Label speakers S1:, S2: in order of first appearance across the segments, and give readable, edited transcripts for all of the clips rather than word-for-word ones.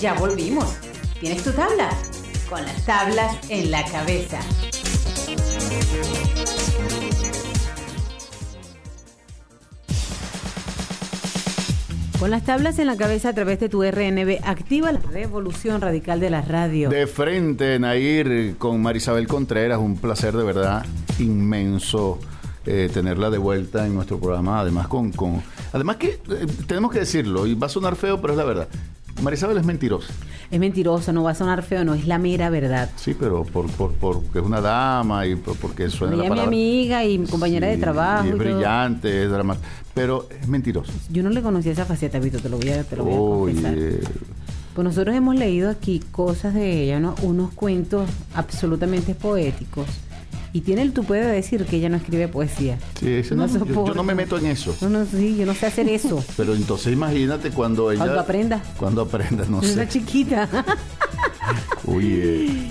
S1: Ya volvimos. ¿Tienes tu tabla? Con las tablas en la cabeza. Con las tablas en la cabeza a través de tu RNB, activa la revolución radical de la radio.
S2: De frente, Nair, con Marisabel Contreras, un placer de verdad inmenso tenerla de vuelta en nuestro programa. Además, además que tenemos que decirlo, y va a sonar feo, pero es la verdad. Marisabel es mentirosa.
S1: Es mentirosa, no va a sonar feo, no, es la mera verdad.
S2: Sí, pero porque es una dama y porque suena
S1: ella
S2: la palabra.
S1: Es mi amiga y compañera de trabajo.
S2: Y es brillante, es dramática, pero es mentirosa.
S1: Yo no le conocía esa faceta, Vito, te lo voy a confesar. Pues nosotros hemos leído aquí cosas de ella, ¿no? Unos cuentos absolutamente poéticos. Y tiene el tupé de decir que ella no escribe poesía.
S2: Sí, eso no, yo no me meto en eso.
S1: No, sí, yo no sé hacer eso.
S2: Pero entonces imagínate cuando ella... Cuando aprenda, no sé.
S1: Es una chiquita.
S2: Uy,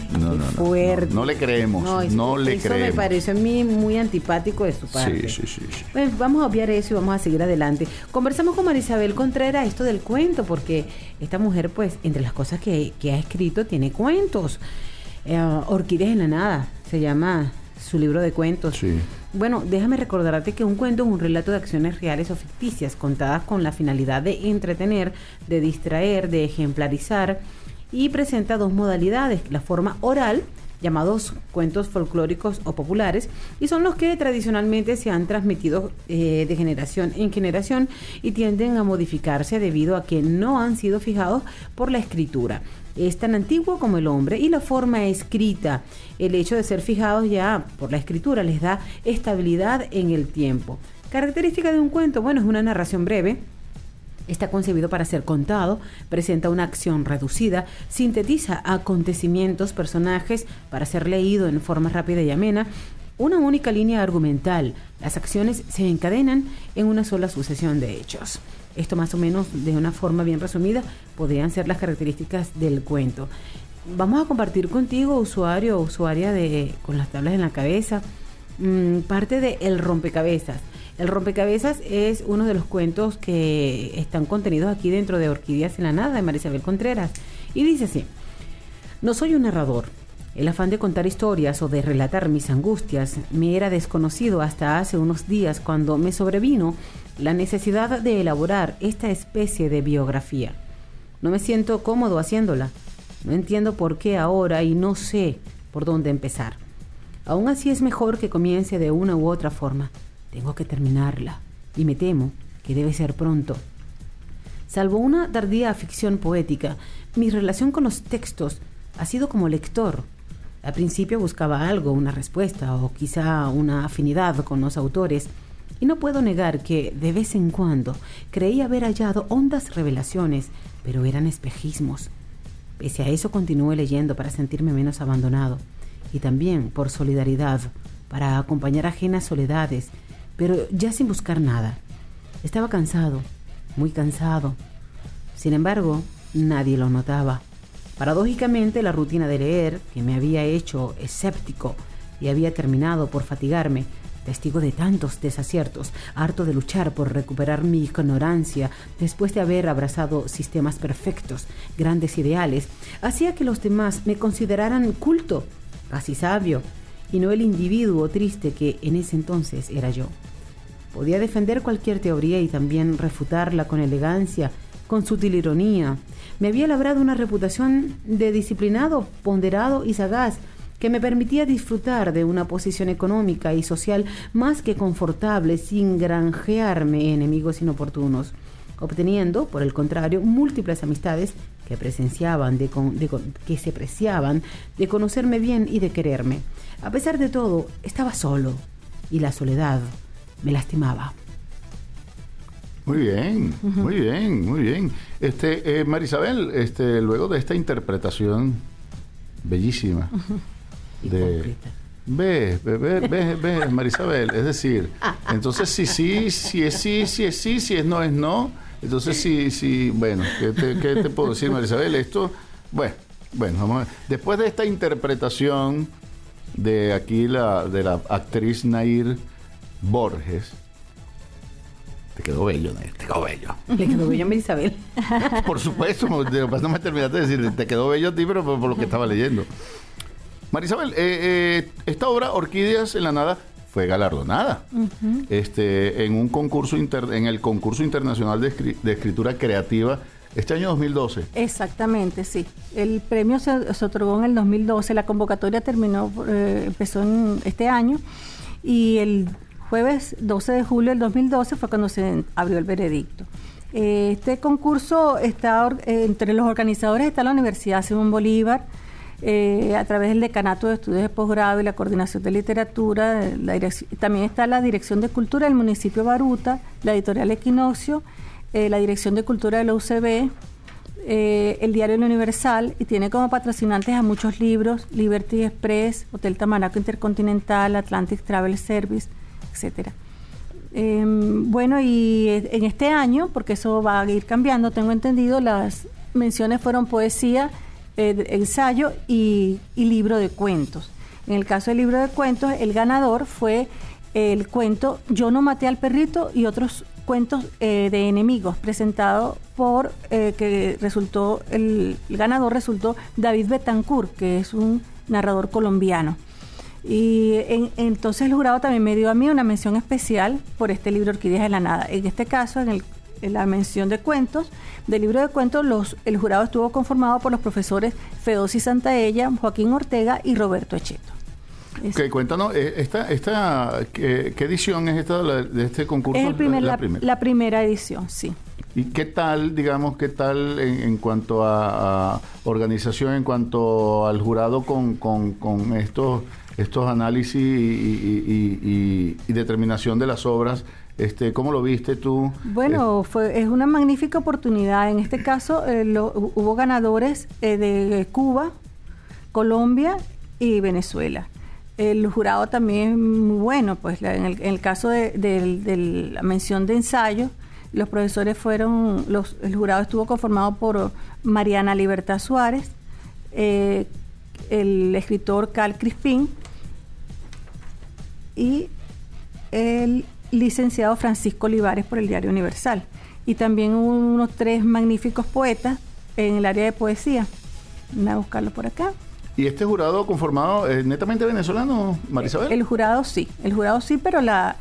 S2: no le creemos. No le creemos.
S1: Eso me parece a mí muy antipático de su parte.
S2: Sí.
S1: Pues vamos a obviar eso y vamos a seguir adelante. Conversamos con Marisabel Contreras esto del cuento, porque esta mujer, pues, entre las cosas que ha escrito, tiene cuentos. Orquídeas en la nada, se llama su libro de cuentos.
S2: Sí.
S1: Bueno, déjame recordarte que un cuento es un relato de acciones reales o ficticias, contadas con la finalidad de entretener, de distraer, de ejemplarizar, y presenta dos modalidades: la forma oral, llamados cuentos folclóricos o populares, y son los que tradicionalmente se han transmitido de generación en generación y tienden a modificarse debido a que no han sido fijados por la escritura. Es tan antiguo como el hombre. Y la forma escrita, el hecho de ser fijados ya por la escritura, les da estabilidad en el tiempo. Característica de un cuento, bueno, es una narración breve. Está concebido para ser contado, presenta una acción reducida, sintetiza acontecimientos, personajes, para ser leído en forma rápida y amena, una única línea argumental. Las acciones se encadenan en una sola sucesión de hechos. Esto, más o menos, de una forma bien resumida, podrían ser las características del cuento. Vamos a compartir contigo, usuario o usuaria de Con las tablas en la cabeza, parte de El rompecabezas. El rompecabezas es uno de los cuentos que están contenidos aquí dentro de Orquídeas en la nada, de Marisabel Contreras. Y dice así: no soy un narrador. El afán de contar historias o de relatar mis angustias me era desconocido hasta hace unos días, cuando me sobrevino la necesidad de elaborar esta especie de biografía. No me siento cómodo haciéndola. No entiendo por qué ahora y no sé por dónde empezar. Aún así es mejor que comience de una u otra forma. Tengo que terminarla y me temo que debe ser pronto. Salvo una tardía ficción poética, mi relación con los textos ha sido como lector. Al principio buscaba algo, una respuesta o quizá una afinidad con los autores, y no puedo negar que de vez en cuando creí haber hallado hondas revelaciones, pero eran espejismos. Pese a eso continué leyendo para sentirme menos abandonado, y también por solidaridad, para acompañar ajenas soledades, pero ya sin buscar nada. Estaba cansado, muy cansado. Sin embargo, nadie lo notaba. Paradójicamente, la rutina de leer, que me había hecho escéptico y había terminado por fatigarme, testigo de tantos desaciertos, harto de luchar por recuperar mi ignorancia después de haber abrazado sistemas perfectos, grandes ideales, hacía que los demás me consideraran culto, casi sabio, y no el individuo triste que en ese entonces era yo. Podía defender cualquier teoría y también refutarla con elegancia, con sutil ironía. Me había labrado una reputación de disciplinado, ponderado y sagaz, que me permitía disfrutar de una posición económica y social más que confortable, sin granjearme enemigos inoportunos, obteniendo, por el contrario, múltiples amistades que que se preciaban de conocerme bien y de quererme. A pesar de todo, estaba solo, y la soledad me lastimaba.
S2: Muy bien, muy bien, muy bien. Marisabel, luego de esta interpretación bellísima de... Ve, Marisabel, es decir, entonces si es sí, si es no. Entonces sí, bueno, ¿qué te puedo decir, Marisabel? Esto, bueno, vamos a ver. Después de esta interpretación de aquí de la actriz Nair Borges, Te quedó bello, ¿no? Te quedó bello.
S1: Le quedó bello a Marisabel.
S2: Por supuesto, no me terminaste de decir, te quedó bello a ti, pero por lo que estaba leyendo. Marisabel, esta obra, Orquídeas en la Nada, fue galardonada en un concurso en el concurso internacional de escritura creativa este año 2012.
S3: Exactamente, sí. El premio se otorgó en el 2012. La convocatoria empezó en este año y el jueves 12 de julio del 2012 fue cuando se abrió el veredicto. Este concurso está entre los organizadores está la Universidad Simón Bolívar, a través del Decanato de Estudios de Posgrado y la Coordinación de Literatura, también está la Dirección de Cultura del municipio Baruta, la Editorial Equinoccio, la Dirección de Cultura de la UCB, el Diario El Universal, y tiene como patrocinantes a muchos libros, Liberty Express, Hotel Tamaraco Intercontinental, Atlantic Travel Service, etcétera. Bueno, y en este año, porque eso va a ir cambiando, tengo entendido, las menciones fueron poesía, ensayo y libro de cuentos. En el caso del libro de cuentos, el ganador fue el cuento Yo no maté al perrito y otros cuentos de enemigos, presentado por que resultó el ganador resultó David Betancourt, que es un narrador colombiano. Y entonces el jurado también me dio a mí una mención especial por este libro Orquídeas de la Nada. En este caso, en la mención de cuentos, del libro de cuentos, el jurado estuvo conformado por los profesores Fedosi Santaella, Joaquín Ortega y Roberto Echeto.
S2: Ok, cuéntanos, ¿qué edición es esta de este concurso?
S3: Es la primera edición, sí.
S2: ¿Y qué tal, digamos, en cuanto a organización, en cuanto al jurado con estos análisis y determinación de las obras? ¿Cómo lo viste tú?
S3: Bueno, es una magnífica oportunidad. En este caso hubo ganadores de Cuba, Colombia y Venezuela. El jurado también muy bueno, pues en el caso de la mención de ensayo, los profesores el jurado estuvo conformado por Mariana Libertad Suárez, el escritor Carl Crispín y el licenciado Francisco Olivares por el Diario Universal. Y también unos 3 magníficos poetas en el área de poesía. Voy a buscarlo por acá.
S2: ¿Y este jurado conformado netamente venezolano, Marisabel?
S3: El jurado sí, pero la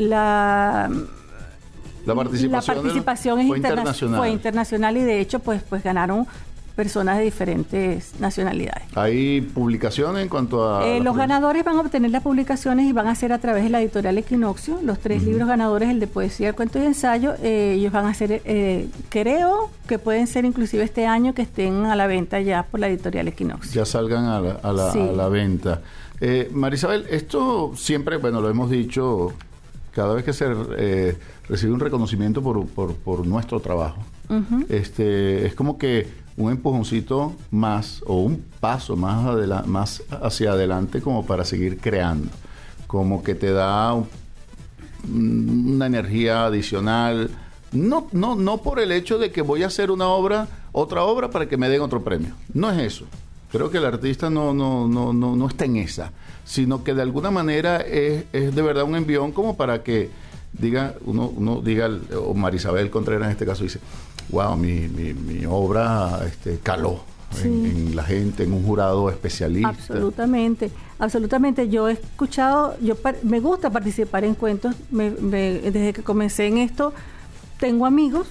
S3: participación
S2: fue internacional.
S3: Fue internacional y de hecho pues ganaron personas de diferentes nacionalidades.
S2: ¿Hay publicaciones en cuanto a...?
S3: Los ganadores van a obtener las publicaciones y van a ser a través de la editorial Equinoccio. Los 3 libros ganadores, el de poesía, el cuento y ensayo, ellos van a ser, creo que pueden ser inclusive este año que estén a la venta ya por la editorial Equinoccio.
S2: Ya salgan a la venta. Marisabel, esto siempre, bueno, lo hemos dicho, cada vez que se recibe un reconocimiento por nuestro trabajo, es como que un empujoncito más o un paso más hacia adelante como para seguir creando, como que te da una energía adicional, no por el hecho de que voy a hacer otra obra para que me den otro premio, no es eso. Creo que el artista no está en esa, sino que de alguna manera es de verdad un envión como para que uno diga, o Marisabel Contreras en este caso dice, wow, mi obra caló en la gente, en un jurado especialista. Absolutamente. Yo he escuchado, me gusta participar en cuentos, desde que comencé en esto, tengo amigos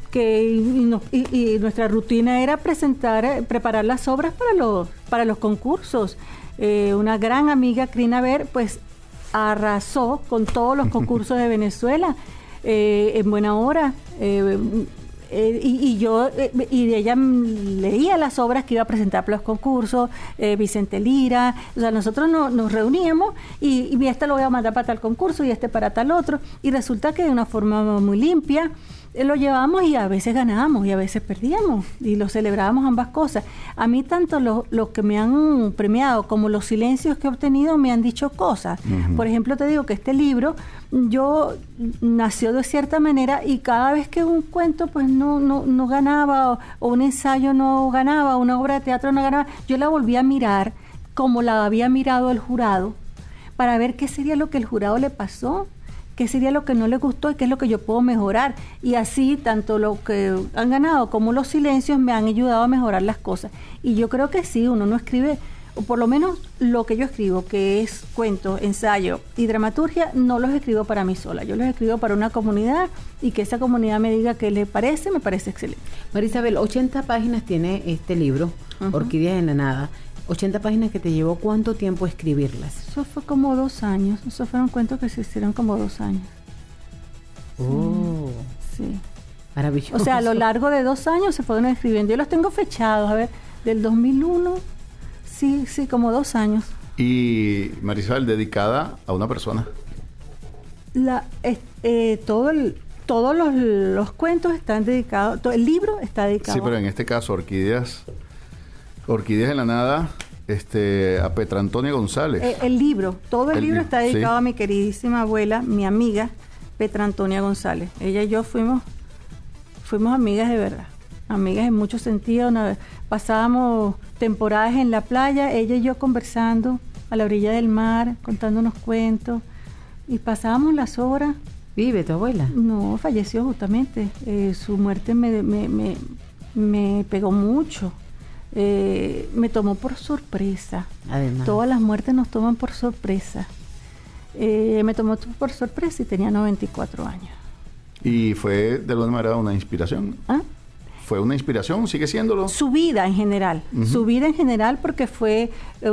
S2: y nuestra rutina era preparar las obras para los concursos. Una gran amiga, Crina Ver, pues arrasó con todos los concursos de Venezuela en buena hora. Y ella leía las obras que iba a presentar para los concursos, Vicente Lira, o sea, nosotros nos reuníamos y este lo voy a mandar para tal concurso y este para tal otro, y resulta que de una forma muy limpia lo llevábamos y a veces ganábamos y a veces perdíamos y lo celebrábamos ambas cosas. A mí tanto los que me han premiado como los silencios que he obtenido me han dicho cosas. Por ejemplo, te digo que este libro nació de cierta manera y cada vez que un cuento pues no ganaba o un ensayo no ganaba, una obra de teatro no ganaba, yo la volví a mirar como la había mirado el jurado para ver qué sería lo que el jurado le pasó.
S3: qué sería lo que no les gustó y qué es lo que yo puedo mejorar. Y así, tanto lo que han ganado como los silencios me han ayudado a mejorar las cosas. Y yo creo que sí, uno no escribe, o por lo menos lo que yo escribo, que es cuento, ensayo y dramaturgia, no los escribo para mí sola. Yo los escribo para una comunidad y que esa comunidad me diga qué le parece, me parece excelente.
S1: María Isabel, 80 páginas tiene este libro, Orquídeas en la Nada. 80 páginas que te llevó ¿cuánto tiempo escribirlas?
S3: Eso fue como 2 años. Eso fueron cuentos que se hicieron como 2 años.
S1: Oh,
S3: sí.
S1: Maravilloso.
S3: O sea, a lo largo de 2 años se fueron escribiendo. Yo los tengo fechados, a ver, del 2001, sí, como 2 años.
S2: Y María Isabel, dedicada a una persona.
S3: Todos los cuentos están dedicados, todo el libro está dedicado.
S2: Sí, pero en este caso, Orquídeas en la Nada, a Petra Antonia González.
S3: El libro, todo el libro está dedicado
S2: sí.
S3: a mi queridísima abuela, mi amiga, Petra Antonia González. Ella y yo fuimos amigas de verdad, amigas en muchos sentidos. Pasábamos temporadas en la playa, ella y yo conversando a la orilla del mar, contándonos cuentos, y pasábamos las horas.
S1: ¿Vive tu abuela?
S3: No, falleció justamente. Su muerte me pegó mucho. Me tomó por sorpresa.
S1: Además.
S3: Todas las muertes nos toman por sorpresa. Me tomó por sorpresa y tenía 94 años.
S2: ¿Y fue de alguna manera una inspiración?
S3: ¿Ah?
S2: ¿Fue una inspiración? ¿Sigue siéndolo?
S3: Su vida en general. Su vida en general, porque fue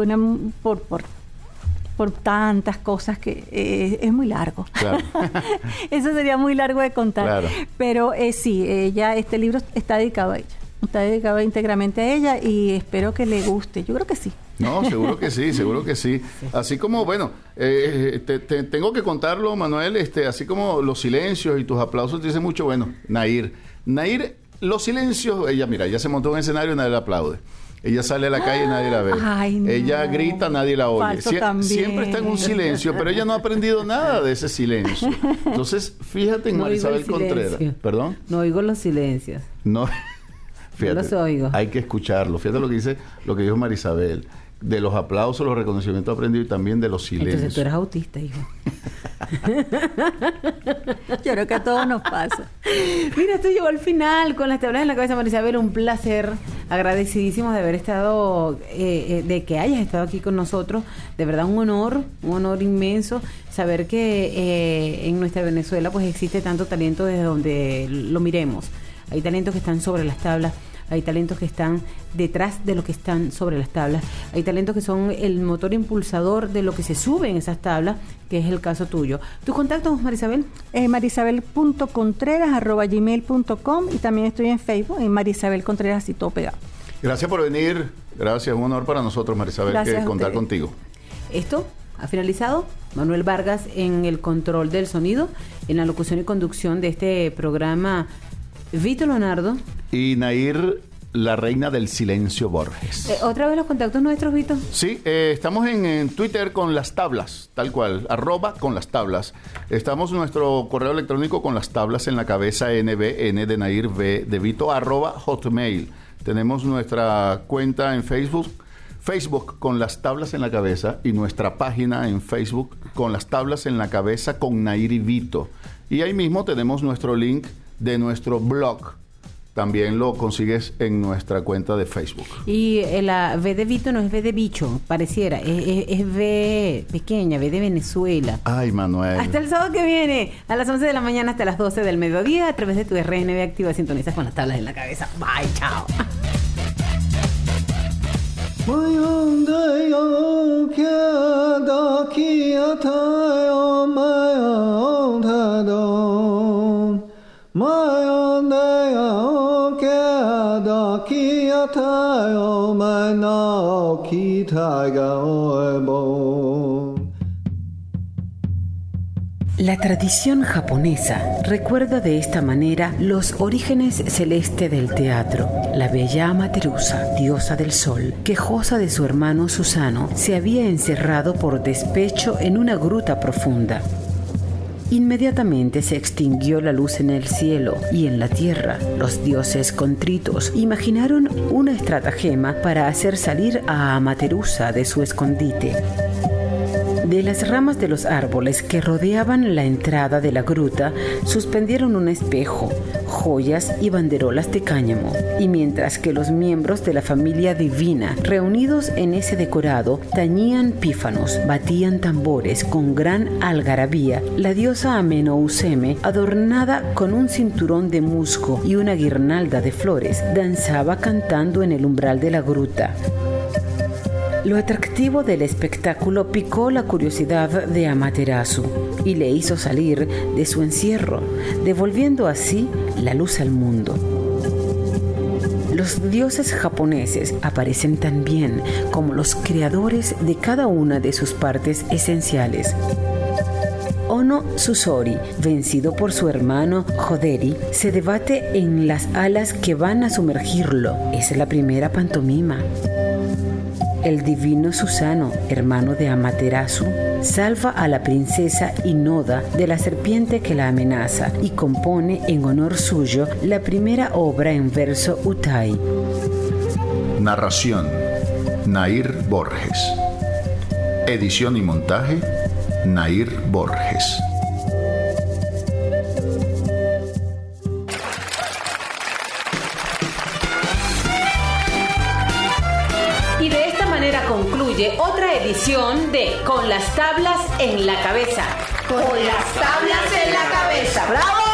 S3: por tantas cosas que es muy largo.
S2: Claro.
S3: Eso sería muy largo de contar.
S2: Claro.
S3: Pero sí, este libro está dedicado a ella. Está dedicado íntegramente a ella y espero que le guste. Yo creo que sí.
S2: No, seguro que sí, seguro que sí. Así como, bueno, tengo que contarlo, Manuel, así como los silencios y tus aplausos te dicen mucho, bueno, Nair, los silencios, ella se montó en un escenario y nadie la aplaude. Ella sale a la calle y nadie la ve.
S3: Ay, no.
S2: Ella grita, nadie la oye. Siempre está en un silencio, pero ella no ha aprendido nada de ese silencio. Entonces, fíjate en
S1: No
S2: María
S1: oigo
S2: Isabel
S1: el
S2: Contreras.
S1: silencio.
S2: ¿Perdón?
S1: No oigo los silencios.
S2: No. Fíjate,
S1: No los oigo.
S2: hay que escucharlo. Fíjate lo que dijo María Isabel. De los aplausos, los reconocimientos aprendidos y también de los silencios.
S1: Entonces tú eres autista, hijo.
S3: Yo creo que a todos nos pasa.
S1: Mira, esto llegó al final con las tablas en la cabeza, María Isabel. Un placer. Agradecidísimos de haber estado, de que hayas estado aquí con nosotros. De verdad, un honor inmenso saber que en nuestra Venezuela pues existe tanto talento desde donde lo miremos. Hay talentos que están sobre las tablas. Hay talentos que están detrás de lo que están sobre las tablas. Hay talentos que son el motor impulsador de lo que se sube en esas tablas, que es el caso tuyo. ¿Tus contactos, Marisabel?
S3: marisabel.contreras@gmail.com, y también estoy en Facebook, en Marisabel Contreras, y todo pegado.
S2: Gracias por venir. Gracias. Un honor para nosotros, Marisabel,
S3: Gracias
S2: contar contigo.
S1: Esto ha finalizado. Manuel Vargas en el control del sonido, en la locución y conducción de este programa, Vito Leonardo.
S2: Y Nair, la reina del silencio Borges.
S1: ¿Otra vez los contactos nuestros, Vito?
S2: Sí, estamos en Twitter con las tablas, tal cual, @con las tablas. Estamos en nuestro correo electrónico con las tablas en la cabeza, NBN de Nair, V de Vito, @hotmail. Tenemos nuestra cuenta en Facebook con las tablas en la cabeza, y nuestra página en Facebook con las tablas en la cabeza con Nair y Vito. Y ahí mismo tenemos nuestro link de nuestro blog. También lo consigues en nuestra cuenta de Facebook.
S1: Y la V de Vito no es V de bicho, pareciera. Es V pequeña, V de Venezuela.
S2: Ay, Manuel.
S1: Hasta el sábado que viene, a las 11 de la mañana hasta las 12 del mediodía, a través de tu RNB Activa, sintonizas con las tablas en la cabeza. Bye, chao. La tradición japonesa recuerda de esta manera los orígenes celestes del teatro. La bella Amaterasu, diosa del sol, quejosa de su hermano Susano, se había encerrado por despecho en una gruta profunda. Inmediatamente se extinguió la luz en el cielo y en la tierra. Los dioses contritos imaginaron una estratagema para hacer salir a Amaterasu de su escondite. De las ramas de los árboles que rodeaban la entrada de la gruta, suspendieron un espejo, joyas y banderolas de cáñamo. Y mientras que los miembros de la familia divina, reunidos en ese decorado, tañían pífanos, batían tambores con gran algarabía, la diosa Amenouceme, adornada con un cinturón de musgo y una guirnalda de flores, danzaba cantando en el umbral de la gruta. Lo atractivo del espectáculo picó la curiosidad de Amaterasu y le hizo salir de su encierro, devolviendo así la luz al mundo. Los dioses japoneses aparecen también como los creadores de cada una de sus partes esenciales. Ono Susori, vencido por su hermano Hoderi, se debate en las alas que van a sumergirlo. Es la primera pantomima. El divino Susano, hermano de Amaterasu, salva a la princesa Inoda de la serpiente que la amenaza y compone en honor suyo la primera obra en verso Utai.
S2: Narración: Nair Borges. Edición y montaje: Nair Borges.
S1: Y de esta manera concluye otra edición de Con las tablas en la cabeza.
S4: Con las tablas en la cabeza. ¡Bravo!